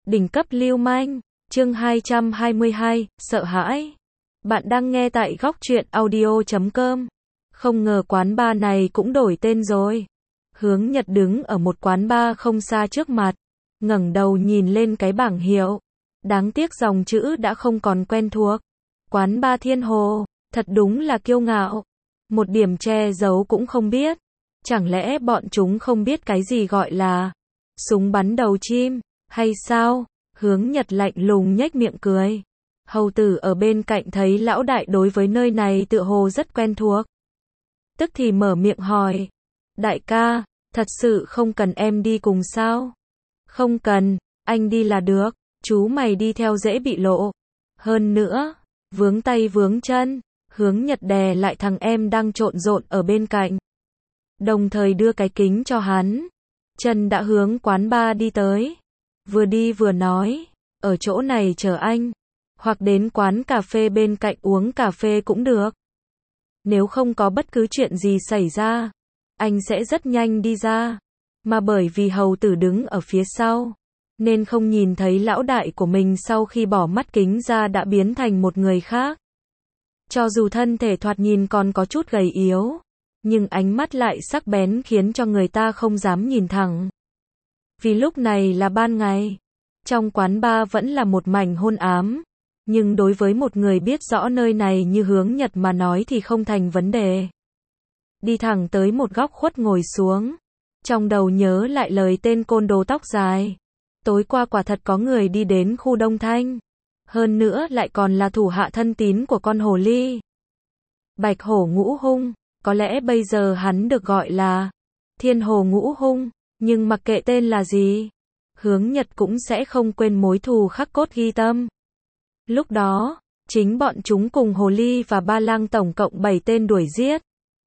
Đỉnh cấp lưu manh, chương 222, sợ hãi. Bạn đang nghe tại góc truyện audio.com. Không ngờ quán bar này cũng đổi tên rồi. Hướng Nhật đứng ở một quán bar không xa trước mặt, ngẩng đầu nhìn lên cái bảng hiệu. Đáng tiếc dòng chữ đã không còn quen thuộc. Quán bar Thiên Hồ, thật đúng là kiêu ngạo. Một điểm che giấu cũng không biết. Chẳng lẽ bọn chúng không biết cái gì gọi là súng bắn đầu chim, hay sao? Hướng Nhật lạnh lùng nhếch miệng cười. Hầu tử ở bên cạnh thấy lão đại đối với nơi này tựa hồ rất quen thuộc. Tức thì mở miệng hỏi. Đại ca, thật sự không cần em đi cùng sao? Không cần, anh đi là được, chú mày đi theo dễ bị lộ. Hơn nữa, vướng tay vướng chân, Hướng Nhật đè lại thằng em đang trộn rộn ở bên cạnh. Đồng thời đưa cái kính cho hắn. Chân đã hướng quán bar đi tới. Vừa đi vừa nói, ở chỗ này chờ anh. Hoặc đến quán cà phê bên cạnh uống cà phê cũng được. Nếu không có bất cứ chuyện gì xảy ra, anh sẽ rất nhanh đi ra. Mà bởi vì hầu tử đứng ở phía sau, nên không nhìn thấy lão đại của mình sau khi bỏ mắt kính ra đã biến thành một người khác. Cho dù thân thể thoạt nhìn còn có chút gầy yếu, nhưng ánh mắt lại sắc bén khiến cho người ta không dám nhìn thẳng. Vì lúc này là ban ngày, trong quán bar vẫn là một mảnh hôn ám, nhưng đối với một người biết rõ nơi này như Hướng Nhật mà nói thì không thành vấn đề. Đi thẳng tới một góc khuất ngồi xuống, trong đầu nhớ lại lời tên côn đồ tóc dài. Tối qua quả thật có người đi đến khu Đông Thanh, hơn nữa lại còn là thủ hạ thân tín của con hồ ly. Bạch hổ ngũ hung, có lẽ bây giờ hắn được gọi là Thiên Hồ ngũ hung, nhưng mặc kệ tên là gì, Hướng Nhật cũng sẽ không quên mối thù khắc cốt ghi tâm. Lúc đó, chính bọn chúng cùng hồ ly và ba lang tổng cộng 7 tên đuổi giết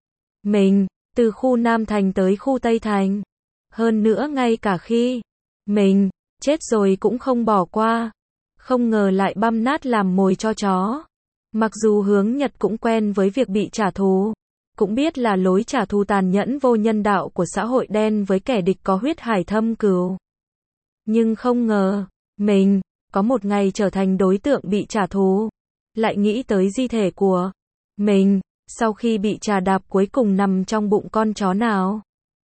mình, từ khu Nam Thành tới khu Tây Thành. Hơn nữa ngay cả khi mình chết rồi cũng không bỏ qua. Không ngờ lại băm nát làm mồi cho chó. Mặc dù Hướng Nhật cũng quen với việc bị trả thù, cũng biết là lối trả thù tàn nhẫn vô nhân đạo của xã hội đen với kẻ địch có huyết hải thâm cừu. Nhưng không ngờ, mình có một ngày trở thành đối tượng bị trả thù. Lại nghĩ tới di thể của mình, sau khi bị trà đạp cuối cùng nằm trong bụng con chó nào.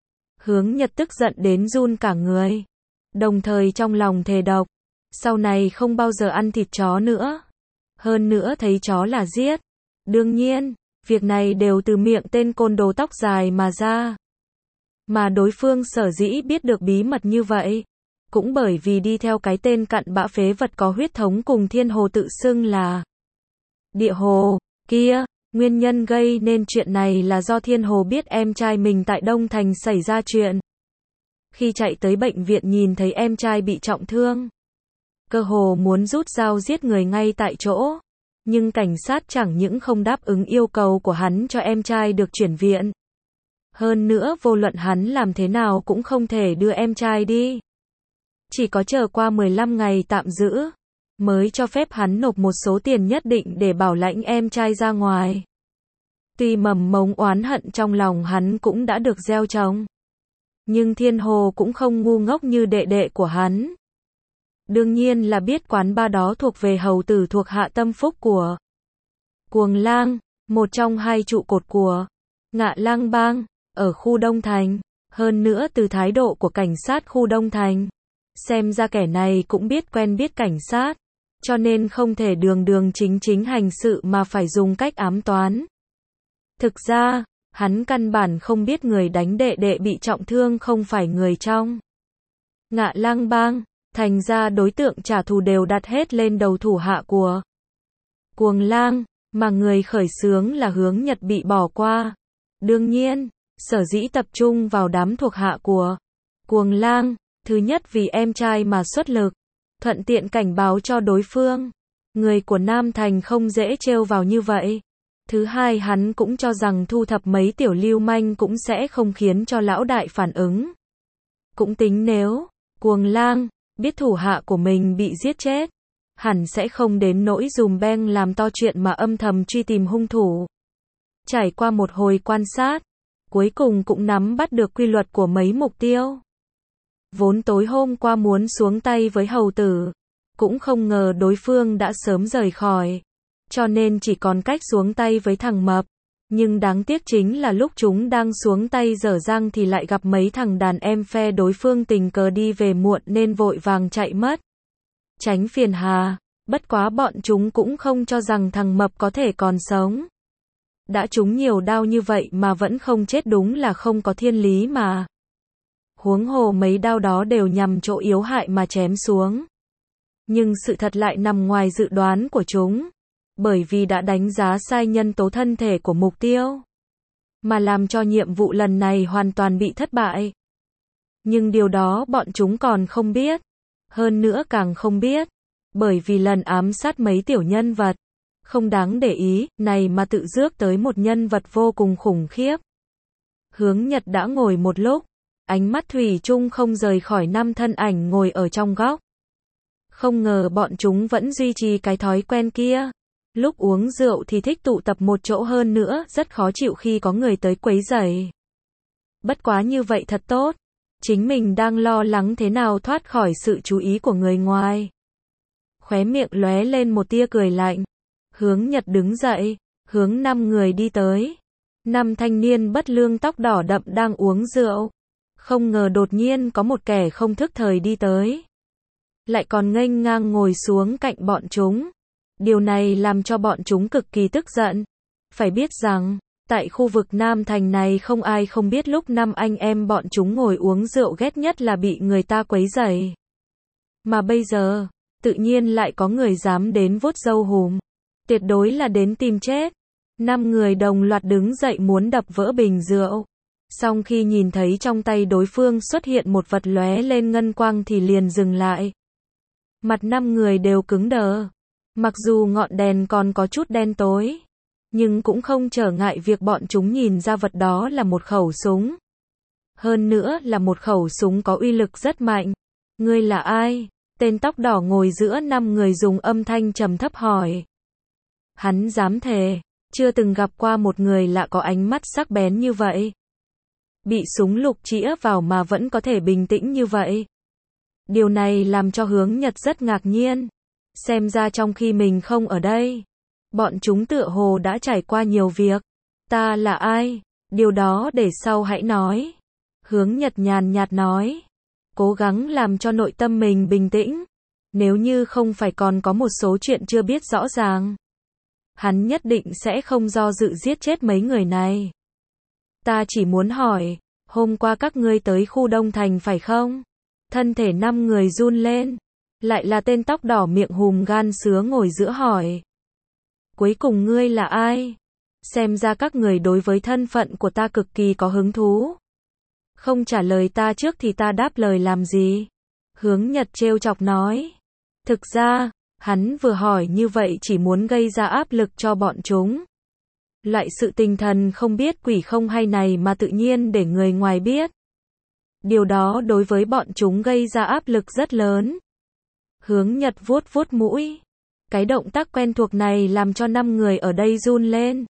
Hướng Nhật tức giận đến run cả người. Đồng thời trong lòng thề độc, sau này không bao giờ ăn thịt chó nữa. Hơn nữa thấy chó là giết. Đương nhiên, việc này đều từ miệng tên côn đồ tóc dài mà ra. Mà đối phương sở dĩ biết được bí mật như vậy, cũng bởi vì đi theo cái tên cặn bã phế vật có huyết thống cùng Thiên Hồ tự xưng là Địa Hồ kia. Nguyên nhân gây nên chuyện này là do Thiên Hồ biết em trai mình tại Đông Thành xảy ra chuyện. Khi chạy tới bệnh viện nhìn thấy em trai bị trọng thương, cơ hồ muốn rút dao giết người ngay tại chỗ. Nhưng cảnh sát chẳng những không đáp ứng yêu cầu của hắn cho em trai được chuyển viện. Hơn nữa vô luận hắn làm thế nào cũng không thể đưa em trai đi. Chỉ có chờ qua 15 ngày tạm giữ, mới cho phép hắn nộp một số tiền nhất định để bảo lãnh em trai ra ngoài. Tuy mầm mống oán hận trong lòng hắn cũng đã được gieo trồng, nhưng Thiên Hồ cũng không ngu ngốc như đệ đệ của hắn. Đương nhiên là biết quán bar đó thuộc về hầu tử thuộc hạ tâm phúc của Cuồng Lang, một trong hai trụ cột của Ngạ Lang Bang, ở khu Đông Thành. Hơn nữa từ thái độ của cảnh sát khu Đông Thành, xem ra kẻ này cũng biết quen biết cảnh sát, cho nên không thể đường đường chính chính hành sự mà phải dùng cách ám toán. Thực ra, hắn căn bản không biết người đánh đệ đệ bị trọng thương không phải người trong Ngạ Lang Bang, thành ra đối tượng trả thù đều đặt hết lên đầu thủ hạ của Cuồng Lang, mà người khởi xướng là Hướng Nhật bị bỏ qua. Đương nhiên, sở dĩ tập trung vào đám thuộc hạ của Cuồng Lang, thứ nhất vì em trai mà xuất lực, thuận tiện cảnh báo cho đối phương, người của Nam Thành không dễ trêu vào như vậy. Thứ hai hắn cũng cho rằng thu thập mấy tiểu lưu manh cũng sẽ không khiến cho lão đại phản ứng. Cũng tính nếu Cuồng Lang biết thủ hạ của mình bị giết chết, hẳn sẽ không đến nỗi dùm beng làm to chuyện mà âm thầm truy tìm hung thủ. Trải qua một hồi quan sát, cuối cùng cũng nắm bắt được quy luật của mấy mục tiêu. Vốn tối hôm qua muốn xuống tay với hầu tử, cũng không ngờ đối phương đã sớm rời khỏi, cho nên chỉ còn cách xuống tay với thằng mập. Nhưng đáng tiếc chính là lúc chúng đang xuống tay dở dang thì lại gặp mấy thằng đàn em phe đối phương tình cờ đi về muộn nên vội vàng chạy mất. Tránh phiền hà, bất quá bọn chúng cũng không cho rằng thằng mập có thể còn sống. Đã trúng nhiều đau như vậy mà vẫn không chết đúng là không có thiên lý mà. Huống hồ mấy đao đó đều nhằm chỗ yếu hại mà chém xuống. Nhưng sự thật lại nằm ngoài dự đoán của chúng. Bởi vì đã đánh giá sai nhân tố thân thể của mục tiêu, mà làm cho nhiệm vụ lần này hoàn toàn bị thất bại. Nhưng điều đó bọn chúng còn không biết. Hơn nữa càng không biết. Bởi vì lần ám sát mấy tiểu nhân vật không đáng để ý này mà tự rước tới một nhân vật vô cùng khủng khiếp. Hướng Nhật đã ngồi một lúc, ánh mắt thủy chung không rời khỏi năm thân ảnh ngồi ở trong góc. Không ngờ bọn chúng vẫn duy trì cái thói quen kia. Lúc uống rượu thì thích tụ tập một chỗ, hơn nữa rất khó chịu khi có người tới quấy rầy. Bất quá như vậy thật tốt. Chính mình đang lo lắng thế nào thoát khỏi sự chú ý của người ngoài. Khóe miệng lóe lên một tia cười lạnh. Hướng Nhật đứng dậy, hướng 5 người đi tới. 5 thanh niên bất lương tóc đỏ đậm đang uống rượu. Không ngờ đột nhiên có một kẻ không thức thời đi tới. Lại còn nghênh ngang ngồi xuống cạnh bọn chúng. Điều này làm cho bọn chúng cực kỳ tức giận. Phải biết rằng, tại khu vực Nam Thành này không ai không biết lúc 5 anh em bọn chúng ngồi uống rượu ghét nhất là bị người ta quấy rầy. Mà bây giờ, tự nhiên lại có người dám đến vuốt râu hùm. Tuyệt đối là đến tìm chết. 5 người đồng loạt đứng dậy muốn đập vỡ bình rượu. Song khi nhìn thấy trong tay đối phương xuất hiện một vật lóe lên ngân quang thì liền dừng lại. Mặt 5 người đều cứng đờ. Mặc dù ngọn đèn còn có chút đen tối, nhưng cũng không trở ngại việc bọn chúng nhìn ra vật đó là một khẩu súng. Hơn nữa là một khẩu súng có uy lực rất mạnh. Ngươi là ai? Tên tóc đỏ ngồi giữa 5 người dùng âm thanh trầm thấp hỏi. Hắn dám thề, chưa từng gặp qua một người lạ có ánh mắt sắc bén như vậy. Bị súng lục chĩa vào mà vẫn có thể bình tĩnh như vậy. Điều này làm cho Hướng Nhật rất ngạc nhiên. Xem ra trong khi mình không ở đây, bọn chúng tựa hồ đã trải qua nhiều việc. Ta là ai? Điều đó để sau hãy nói. Hướng Nhật nhàn nhạt nói. Cố gắng làm cho nội tâm mình bình tĩnh. Nếu như không phải còn có một số chuyện chưa biết rõ ràng, hắn nhất định sẽ không do dự giết chết mấy người này. Ta chỉ muốn hỏi, hôm qua các ngươi tới khu Đông Thành phải không? Thân thể 5 người run lên. Lại là tên tóc đỏ miệng hùm gan sứa ngồi giữa hỏi. Cuối cùng ngươi là ai? Xem ra các người đối với thân phận của ta cực kỳ có hứng thú. Không trả lời ta trước thì ta đáp lời làm gì? Hướng Nhật trêu chọc nói. Thực ra, hắn vừa hỏi như vậy chỉ muốn gây ra áp lực cho bọn chúng. Loại sự tình thần không biết quỷ không hay này mà tự nhiên để người ngoài biết. Điều đó đối với bọn chúng gây ra áp lực rất lớn. Hướng Nhật vuốt vuốt mũi. Cái động tác quen thuộc này làm cho 5 người ở đây run lên.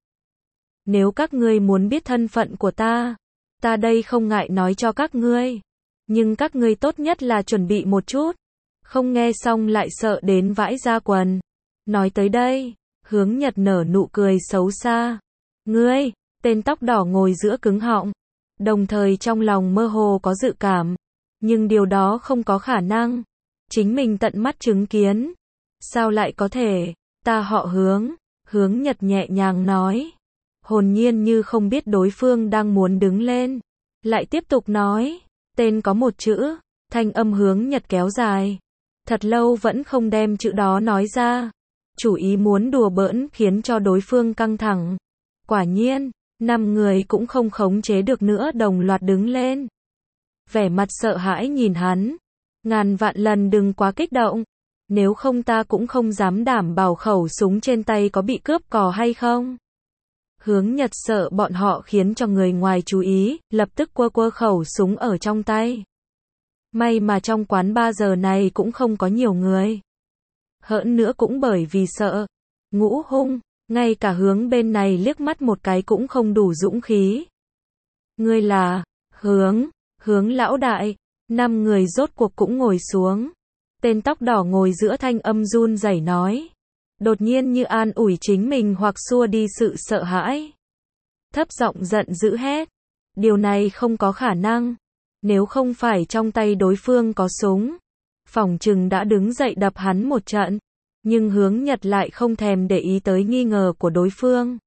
Nếu các ngươi muốn biết thân phận của ta đây không ngại nói cho các ngươi. Nhưng các ngươi tốt nhất là chuẩn bị một chút. Không nghe xong lại sợ đến vãi ra quần. Nói tới đây, Hướng Nhật nở nụ cười xấu xa. Ngươi, tên tóc đỏ ngồi giữa cứng họng. Đồng thời trong lòng mơ hồ có dự cảm. Nhưng điều đó không có khả năng. Chính mình tận mắt chứng kiến. Sao lại có thể? Ta họ Hướng. Hướng Nhật nhẹ nhàng nói. Hồn nhiên như không biết đối phương đang muốn đứng lên. Lại tiếp tục nói. Tên có một chữ. Thanh âm Hướng Nhật kéo dài. Thật lâu vẫn không đem chữ đó nói ra. Chủ ý muốn đùa bỡn khiến cho đối phương căng thẳng. Quả nhiên, 5 người cũng không khống chế được nữa đồng loạt đứng lên. Vẻ mặt sợ hãi nhìn hắn. Ngàn vạn lần đừng quá kích động. Nếu không ta cũng không dám đảm bảo khẩu súng trên tay có bị cướp cò hay không. Hướng Nhật sợ bọn họ khiến cho người ngoài chú ý, lập tức quơ khẩu súng ở trong tay. May mà trong quán bar giờ này cũng không có nhiều người. Hơn nữa cũng bởi vì sợ. Ngũ hung, ngay cả Hướng bên này liếc mắt một cái cũng không đủ dũng khí. Ngươi là, Hướng lão đại. 5 người rốt cuộc cũng ngồi xuống. Tên tóc đỏ ngồi giữa thanh âm run rẩy nói. Đột nhiên như an ủi chính mình hoặc xua đi sự sợ hãi. Thấp giọng giận dữ hét. Điều này không có khả năng. Nếu không phải trong tay đối phương có súng, phỏng chừng đã đứng dậy đập hắn một trận. Nhưng Hướng Nhật lại không thèm để ý tới nghi ngờ của đối phương.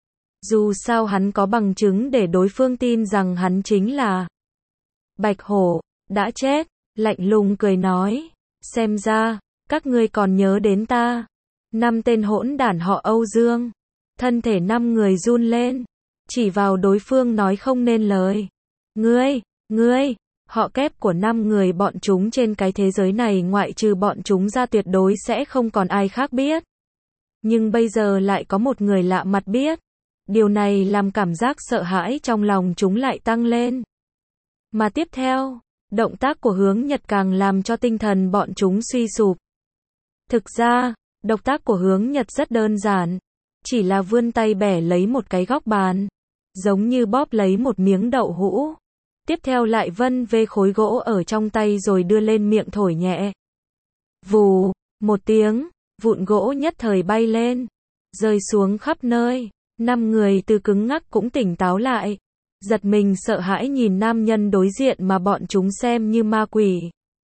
Dù sao hắn có bằng chứng để đối phương tin rằng hắn chính là Bạch Hổ, đã chết, lạnh lùng cười nói. Xem ra, các ngươi còn nhớ đến ta. 5 tên hỗn đản họ Âu Dương. Thân thể 5 người run lên. Chỉ vào đối phương nói không nên lời. Ngươi, họ kép của 5 người bọn chúng trên cái thế giới này ngoại trừ bọn chúng ra tuyệt đối sẽ không còn ai khác biết. Nhưng bây giờ lại có một người lạ mặt biết. Điều này làm cảm giác sợ hãi trong lòng chúng lại tăng lên. Mà tiếp theo, động tác của Hướng Nhật càng làm cho tinh thần bọn chúng suy sụp. Thực ra, động tác của Hướng Nhật rất đơn giản. Chỉ là vươn tay bẻ lấy một cái góc bàn. Giống như bóp lấy một miếng đậu hũ. Tiếp theo lại vân về khối gỗ ở trong tay rồi đưa lên miệng thổi nhẹ. Vù, một tiếng, vụn gỗ nhất thời bay lên. Rơi xuống khắp nơi. 5 người từ cứng ngắc cũng tỉnh táo lại. Giật mình sợ hãi nhìn nam nhân đối diện mà bọn chúng xem như ma quỷ.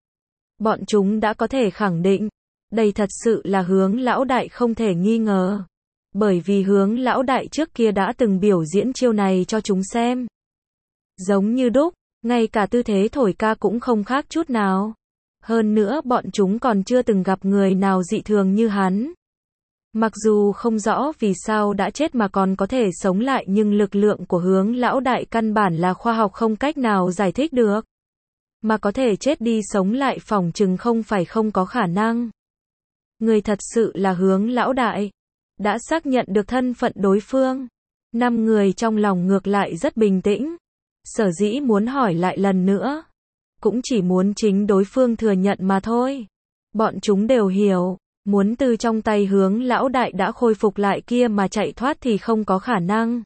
Bọn chúng đã có thể khẳng định. Đây thật sự là Hướng lão đại không thể nghi ngờ. Bởi vì Hướng lão đại trước kia đã từng biểu diễn chiêu này cho chúng xem. Giống như đúc, ngay cả tư thế thổi ca cũng không khác chút nào. Hơn nữa bọn chúng còn chưa từng gặp người nào dị thường như hắn. Mặc dù không rõ vì sao đã chết mà còn có thể sống lại nhưng lực lượng của Hướng lão đại căn bản là khoa học không cách nào giải thích được. Mà có thể chết đi sống lại phỏng chừng không phải không có khả năng. Người thật sự là Hướng lão đại. Đã xác nhận được thân phận đối phương. 5 người trong lòng ngược lại rất bình tĩnh. Sở dĩ muốn hỏi lại lần nữa. Cũng chỉ muốn chính đối phương thừa nhận mà thôi. Bọn chúng đều hiểu. Muốn từ trong tay Hướng lão đại đã khôi phục lại kia mà chạy thoát thì không có khả năng.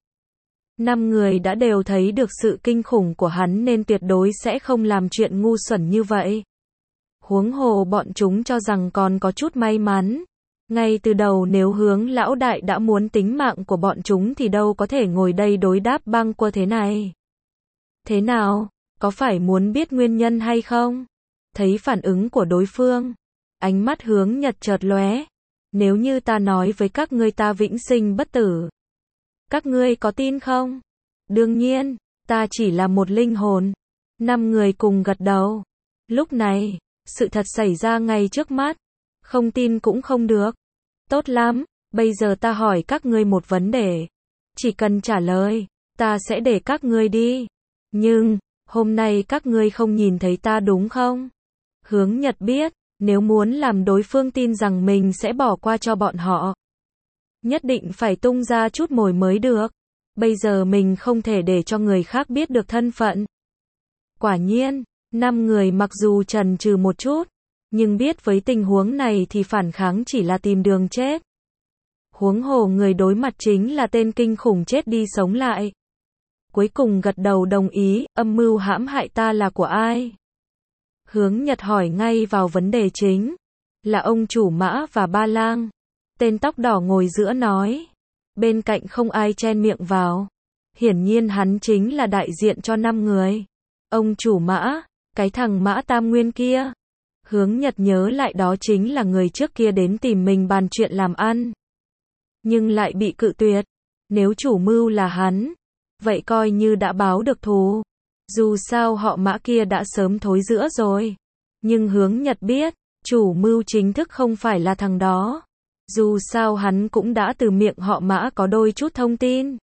5 người đã đều thấy được sự kinh khủng của hắn nên tuyệt đối sẽ không làm chuyện ngu xuẩn như vậy. Huống hồ bọn chúng cho rằng còn có chút may mắn. Ngay từ đầu nếu Hướng lão đại đã muốn tính mạng của bọn chúng thì đâu có thể ngồi đây đối đáp băng qua thế này. Thế nào, có phải muốn biết nguyên nhân hay không? Thấy phản ứng của đối phương. Ánh mắt Hướng Nhật chợt lóe. Nếu như ta nói với các ngươi ta vĩnh sinh bất tử. Các ngươi có tin không? Đương nhiên, ta chỉ là một linh hồn. 5 người cùng gật đầu. Lúc này, sự thật xảy ra ngay trước mắt. Không tin cũng không được. Tốt lắm, bây giờ ta hỏi các ngươi một vấn đề. Chỉ cần trả lời, ta sẽ để các ngươi đi. Nhưng, hôm nay các ngươi không nhìn thấy ta đúng không? Hướng Nhật biết, nếu muốn làm đối phương tin rằng mình sẽ bỏ qua cho bọn họ, nhất định phải tung ra chút mồi mới được. Bây giờ mình không thể để cho người khác biết được thân phận. Quả nhiên, 5 người mặc dù chần chừ một chút, nhưng biết với tình huống này thì phản kháng chỉ là tìm đường chết. Huống hồ người đối mặt chính là tên kinh khủng chết đi sống lại. Cuối cùng gật đầu đồng ý, âm mưu hãm hại ta là của ai? Hướng Nhật hỏi ngay vào vấn đề chính. Là ông chủ Mã và Ba Lang. Tên tóc đỏ ngồi giữa nói. Bên cạnh không ai chen miệng vào. Hiển nhiên hắn chính là đại diện cho 5 người. Ông chủ Mã, cái thằng Mã Tam Nguyên kia. Hướng Nhật nhớ lại đó chính là người trước kia đến tìm mình bàn chuyện làm ăn. Nhưng lại bị cự tuyệt. Nếu chủ mưu là hắn, vậy coi như đã báo được thù. Dù sao họ Mã kia đã sớm thối rữa rồi. Nhưng Hướng Nhật biết, chủ mưu chính thức không phải là thằng đó. Dù sao hắn cũng đã từ miệng họ Mã có đôi chút thông tin.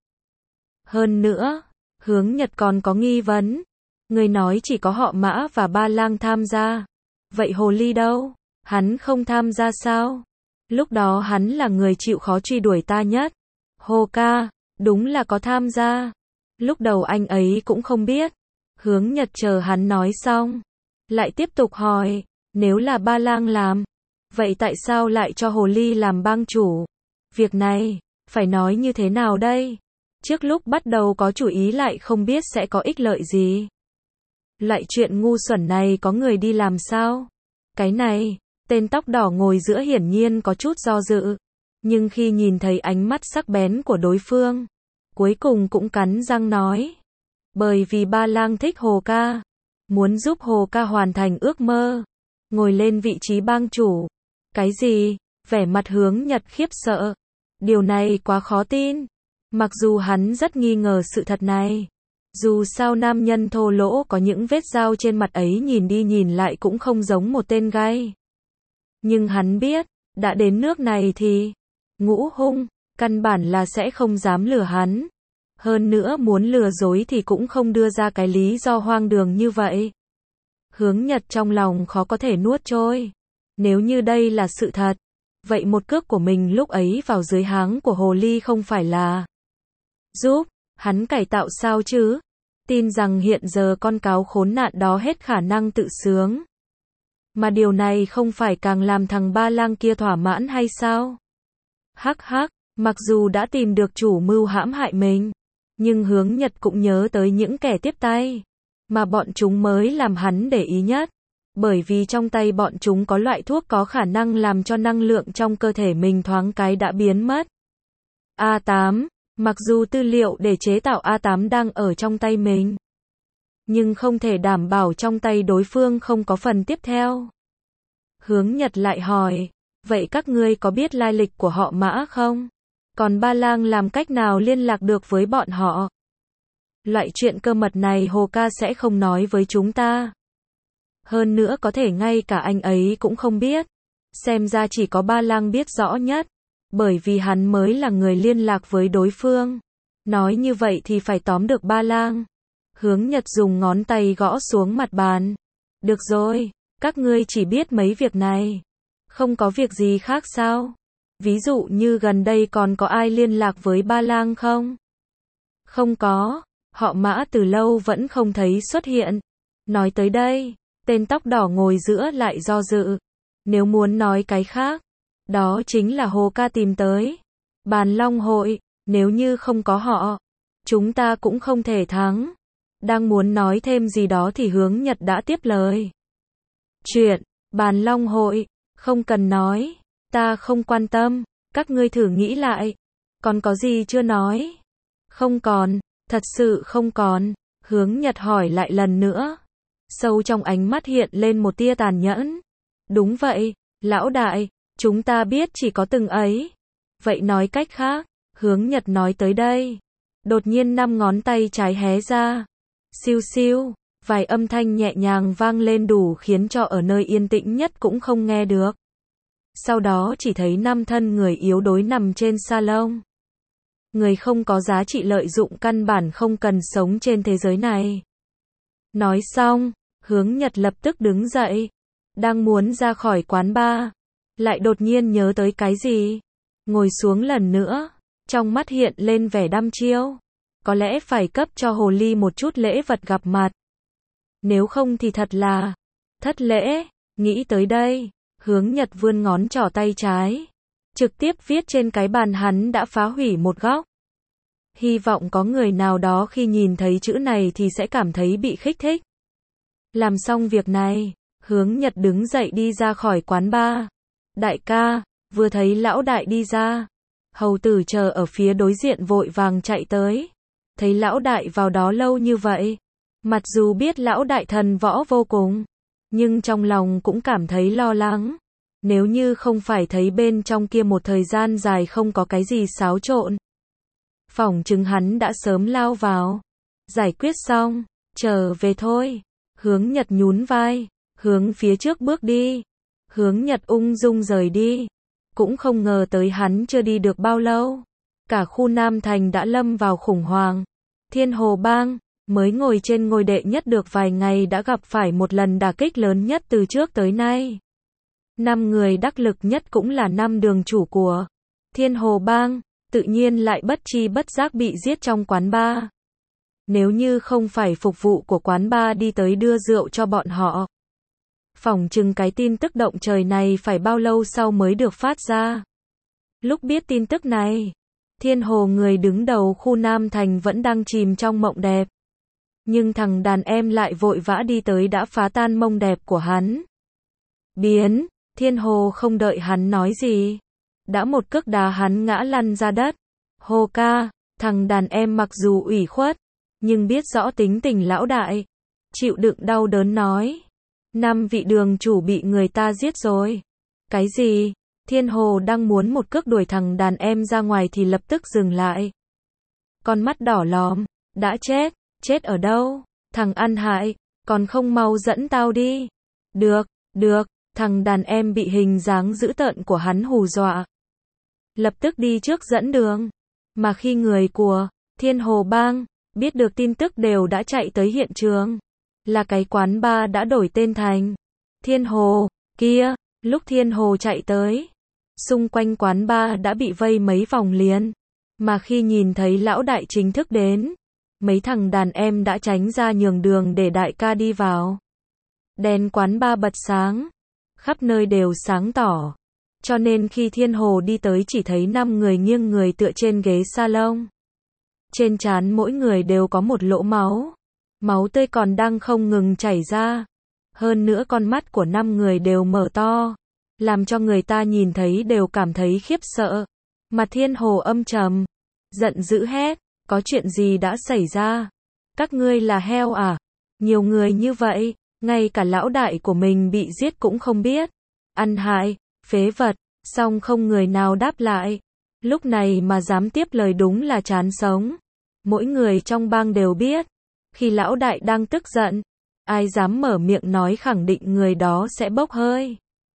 Hơn nữa, Hướng Nhật còn có nghi vấn. Người nói chỉ có họ Mã và Ba Lang tham gia. Vậy Hồ Ly đâu? Hắn không tham gia sao? Lúc đó hắn là người chịu khó truy đuổi ta nhất. Hồ ca, đúng là có tham gia. Lúc đầu anh ấy cũng không biết. Hướng Nhật chờ hắn nói xong. Lại tiếp tục hỏi, nếu là Ba Lang làm, vậy tại sao lại cho Hồ Ly làm bang chủ? Việc này, phải nói như thế nào đây? Trước lúc bắt đầu có chủ ý lại không biết sẽ có ích lợi gì. Loại chuyện ngu xuẩn này có người đi làm sao? Cái này, tên tóc đỏ ngồi giữa hiển nhiên có chút do dự. Nhưng khi nhìn thấy ánh mắt sắc bén của đối phương, cuối cùng cũng cắn răng nói. Bởi vì Ba Lang thích Hồ ca, muốn giúp Hồ ca hoàn thành ước mơ, ngồi lên vị trí bang chủ. Cái gì? Vẻ mặt Hướng Nhật khiếp sợ. Điều này quá khó tin. Mặc dù hắn rất nghi ngờ sự thật này. Dù sao nam nhân thô lỗ có những vết dao trên mặt ấy nhìn đi nhìn lại cũng không giống một tên gay. Nhưng hắn biết, đã đến nước này thì Ngũ Hung, căn bản là sẽ không dám lừa hắn. Hơn nữa muốn lừa dối thì cũng không đưa ra cái lý do hoang đường như vậy. Hướng Nhật trong lòng khó có thể nuốt trôi. Nếu như đây là sự thật, vậy một cước của mình lúc ấy vào dưới háng của hồ ly không phải là giúp hắn cải tạo sao chứ? Tin rằng hiện giờ con cáo khốn nạn đó hết khả năng tự sướng. Mà điều này không phải càng làm thằng Ba Lang kia thỏa mãn hay sao? Hắc hắc, mặc dù đã tìm được chủ mưu hãm hại mình, nhưng Hướng Nhật cũng nhớ tới những kẻ tiếp tay, mà bọn chúng mới làm hắn để ý nhất. Bởi vì trong tay bọn chúng có loại thuốc có khả năng làm cho năng lượng trong cơ thể mình thoáng cái đã biến mất. A8, mặc dù tư liệu để chế tạo A8 đang ở trong tay mình, nhưng không thể đảm bảo trong tay đối phương không có phần tiếp theo. Hướng Nhật lại hỏi, vậy các ngươi có biết lai lịch của họ Mã không? Còn Ba Lang làm cách nào liên lạc được với bọn họ? Loại chuyện cơ mật này Hồ ca sẽ không nói với chúng ta. Hơn nữa có thể ngay cả anh ấy cũng không biết. Xem ra chỉ có Ba Lang biết rõ nhất. Bởi vì hắn mới là người liên lạc với đối phương. Nói như vậy thì phải tóm được Ba Lang. Hướng Nhật dùng ngón tay gõ xuống mặt bàn. Được rồi, các ngươi chỉ biết mấy việc này. Không có việc gì khác sao? Ví dụ như gần đây còn có ai liên lạc với Ba Lang không? Không có, họ Mã từ lâu vẫn không thấy xuất hiện. Nói tới đây, tên tóc đỏ ngồi giữa lại do dự. Nếu muốn nói cái khác, đó chính là Hồ ca tìm tới Bàn Long hội, nếu như không có họ, chúng ta cũng không thể thắng. Đang muốn nói thêm gì đó thì Hướng Nhật đã tiếp lời. Chuyện Bàn Long hội, không cần nói, ta không quan tâm, các ngươi thử nghĩ lại. Còn có gì chưa nói? Không còn, thật sự không còn. Hướng Nhật hỏi lại lần nữa. Sâu trong ánh mắt hiện lên một tia tàn nhẫn. Đúng vậy, lão đại, chúng ta biết chỉ có từng ấy. Vậy nói cách khác, Hướng Nhật nói tới đây. Đột nhiên 5 ngón tay trái hé ra. Siêu siêu, vài âm thanh nhẹ nhàng vang lên đủ khiến cho ở nơi yên tĩnh nhất cũng không nghe được. Sau đó chỉ thấy 5 thân người yếu đuối nằm trên salon. Người không có giá trị lợi dụng căn bản không cần sống trên thế giới này. Nói xong, Hướng Nhật lập tức đứng dậy. Đang muốn ra khỏi quán bar. Lại đột nhiên nhớ tới cái gì. Ngồi xuống lần nữa. Trong mắt hiện lên vẻ đăm chiêu. Có lẽ phải cấp cho hồ ly một chút lễ vật gặp mặt. Nếu không thì thật là thất lễ. Nghĩ tới đây, Hướng Nhật vươn ngón trỏ tay trái. Trực tiếp viết trên cái bàn hắn đã phá hủy một góc. Hy vọng có người nào đó khi nhìn thấy chữ này thì sẽ cảm thấy bị khích thích. Làm xong việc này, Hướng Nhật đứng dậy đi ra khỏi quán bar. Đại ca, vừa thấy lão đại đi ra. Hầu tử chờ ở phía đối diện vội vàng chạy tới. Thấy lão đại vào đó lâu như vậy. Mặc dù biết lão đại thần võ vô cùng, nhưng trong lòng cũng cảm thấy lo lắng. Nếu như không phải thấy bên trong kia một thời gian dài không có cái gì xáo trộn, phỏng chừng hắn đã sớm lao vào. Giải quyết xong, trở về thôi. Hướng Nhật nhún vai, hướng phía trước bước đi. Hướng Nhật ung dung rời đi. Cũng không ngờ tới hắn chưa đi được bao lâu. Cả khu Nam Thành đã lâm vào khủng hoảng. Thiên Hồ Bang, mới ngồi trên ngôi đệ nhất được vài ngày đã gặp phải một lần đả kích lớn nhất từ trước tới nay. 5 người đắc lực nhất cũng là 5 đường chủ của Thiên Hồ Bang, tự nhiên lại bất chi bất giác bị giết trong quán bar. Nếu như không phải phục vụ của quán bar đi tới đưa rượu cho bọn họ, phỏng chừng cái tin tức động trời này phải bao lâu sau mới được phát ra. Lúc biết tin tức này, Thiên Hồ người đứng đầu khu Nam Thành vẫn đang chìm trong mộng đẹp. Nhưng thằng đàn em lại vội vã đi tới đã phá tan mông đẹp của hắn. Biến, Thiên Hồ không đợi hắn nói gì. Đã một cước đá hắn ngã lăn ra đất. Hồ ca, thằng đàn em mặc dù ủy khuất, nhưng biết rõ tính tình lão đại. Chịu đựng đau đớn nói. 5 vị đường chủ bị người ta giết rồi. Cái gì? Thiên Hồ đang muốn một cước đuổi thằng đàn em ra ngoài thì lập tức dừng lại. Con mắt đỏ lòm, đã chết, chết ở đâu? Thằng ăn hại, còn không mau dẫn tao đi. Được, được, thằng đàn em bị hình dáng dữ tợn của hắn hù dọa. Lập tức đi trước dẫn đường. Mà khi người của Thiên Hồ Bang biết được tin tức đều đã chạy tới hiện trường. Là cái quán bar đã đổi tên thành Thiên Hồ kia. Lúc Thiên Hồ chạy tới, xung quanh quán bar đã bị vây mấy vòng liền. Mà khi nhìn thấy lão đại chính thức đến, mấy thằng đàn em đã tránh ra nhường đường để đại ca đi vào. Đèn quán bar bật sáng, khắp nơi đều sáng tỏ. Cho nên khi Thiên Hồ đi tới chỉ thấy 5 người nghiêng người tựa trên ghế salon. Trên trán mỗi người đều có một lỗ máu. Máu tươi còn đang không ngừng chảy ra. Hơn nữa con mắt của 5 người đều mở to, làm cho người ta nhìn thấy đều cảm thấy khiếp sợ. Mặt Thiên Hồ âm trầm, giận dữ hét, có chuyện gì đã xảy ra? Các ngươi là heo à? Nhiều người như vậy, ngay cả lão đại của mình bị giết cũng không biết. Ăn hại, phế vật, xong không người nào đáp lại. Lúc này mà dám tiếp lời đúng là chán sống. Mỗi người trong bang đều biết, khi lão đại đang tức giận, ai dám mở miệng nói khẳng định người đó sẽ bốc hơi.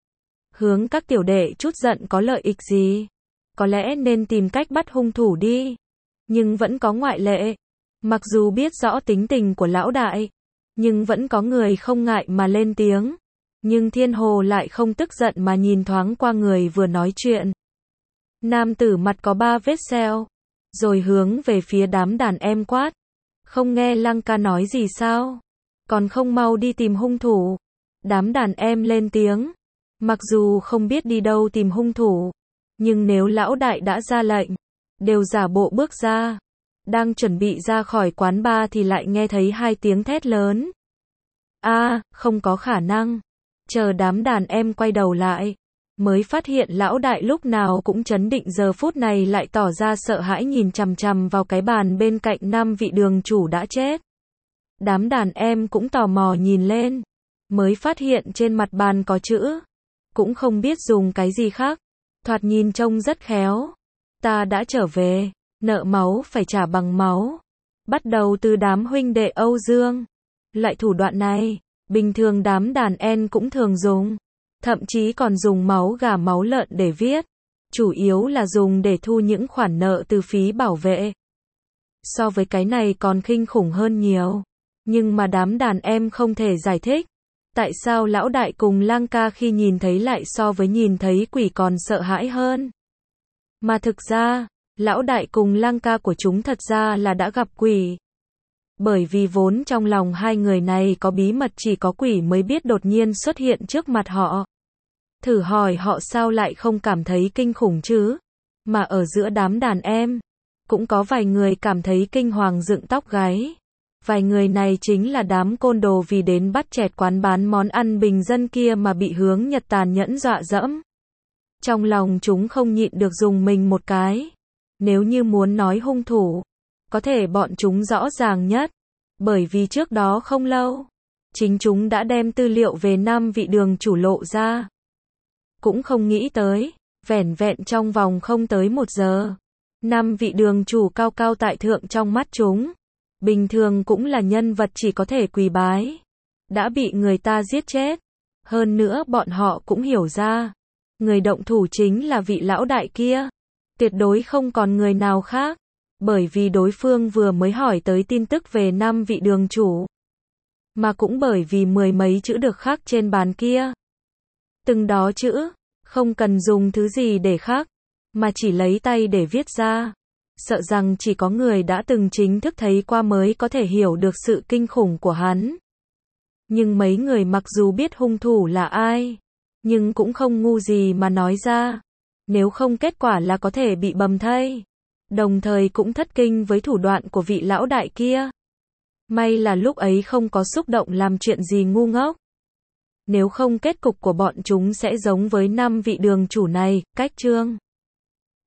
Hướng các tiểu đệ chút giận có lợi ích gì? Có lẽ nên tìm cách bắt hung thủ đi. Nhưng vẫn có ngoại lệ. Mặc dù biết rõ tính tình của lão đại, nhưng vẫn có người không ngại mà lên tiếng. Nhưng Thiên Hồ lại không tức giận mà nhìn thoáng qua người vừa nói chuyện. Nam tử mặt có 3 vết sẹo, rồi hướng về phía đám đàn em quát. Không nghe Lăng ca nói gì sao? Còn không mau đi tìm hung thủ. Đám đàn em lên tiếng. Mặc dù không biết đi đâu tìm hung thủ, nhưng nếu lão đại đã ra lệnh, đều giả bộ bước ra. Đang chuẩn bị ra khỏi quán bar thì lại nghe thấy 2 tiếng thét lớn. Không có khả năng. Chờ đám đàn em quay đầu lại, mới phát hiện lão đại lúc nào cũng trấn định giờ phút này lại tỏ ra sợ hãi nhìn chằm chằm vào cái bàn bên cạnh 5 vị đường chủ đã chết. Đám đàn em cũng tò mò nhìn lên, mới phát hiện trên mặt bàn có chữ, cũng không biết dùng cái gì khác, thoạt nhìn trông rất khéo. Ta đã trở về, nợ máu phải trả bằng máu. Bắt đầu từ đám huynh đệ Âu Dương. Loại thủ đoạn này, bình thường đám đàn em cũng thường dùng. Thậm chí còn dùng máu gà máu lợn để viết. Chủ yếu là dùng để thu những khoản nợ từ phí bảo vệ. So với cái này còn kinh khủng hơn nhiều. Nhưng mà đám đàn em không thể giải thích. Tại sao lão đại cùng Lang ca khi nhìn thấy lại so với nhìn thấy quỷ còn sợ hãi hơn? Mà thực ra, lão đại cùng Lang ca của chúng thật ra là đã gặp quỷ. Bởi vì vốn trong lòng hai người này có bí mật chỉ có quỷ mới biết đột nhiên xuất hiện trước mặt họ. Thử hỏi họ sao lại không cảm thấy kinh khủng chứ? Mà ở giữa đám đàn em, cũng có vài người cảm thấy kinh hoàng dựng tóc gáy. Vài người này chính là đám côn đồ vì đến bắt chẹt quán bán món ăn bình dân kia mà bị Hướng Nhật tàn nhẫn dọa dẫm. Trong lòng chúng không nhịn được dùng mình một cái. Nếu như muốn nói hung thủ, có thể bọn chúng rõ ràng nhất. Bởi vì trước đó không lâu, chính chúng đã đem tư liệu về 5 vị đường chủ lộ ra. Cũng không nghĩ tới, vẻn vẹn trong vòng không tới 1 giờ. 5 vị đường chủ cao cao tại thượng trong mắt chúng. Bình thường cũng là nhân vật chỉ có thể quỳ bái. Đã bị người ta giết chết. Hơn nữa bọn họ cũng hiểu ra. Người động thủ chính là vị lão đại kia. Tuyệt đối không còn người nào khác. Bởi vì đối phương vừa mới hỏi tới tin tức về 5 vị đường chủ. Mà cũng bởi vì 10 mấy chữ được khắc trên bàn kia. Từng đó chữ, không cần dùng thứ gì để khắc, mà chỉ lấy tay để viết ra. Sợ rằng chỉ có người đã từng chính thức thấy qua mới có thể hiểu được sự kinh khủng của hắn. Nhưng mấy người mặc dù biết hung thủ là ai, nhưng cũng không ngu gì mà nói ra. Nếu không kết quả là có thể bị bầm thây. Đồng thời cũng thất kinh với thủ đoạn của vị lão đại kia. May là lúc ấy không có xúc động làm chuyện gì ngu ngốc. Nếu không kết cục của bọn chúng sẽ giống với 5 vị đường chủ này, cách chương.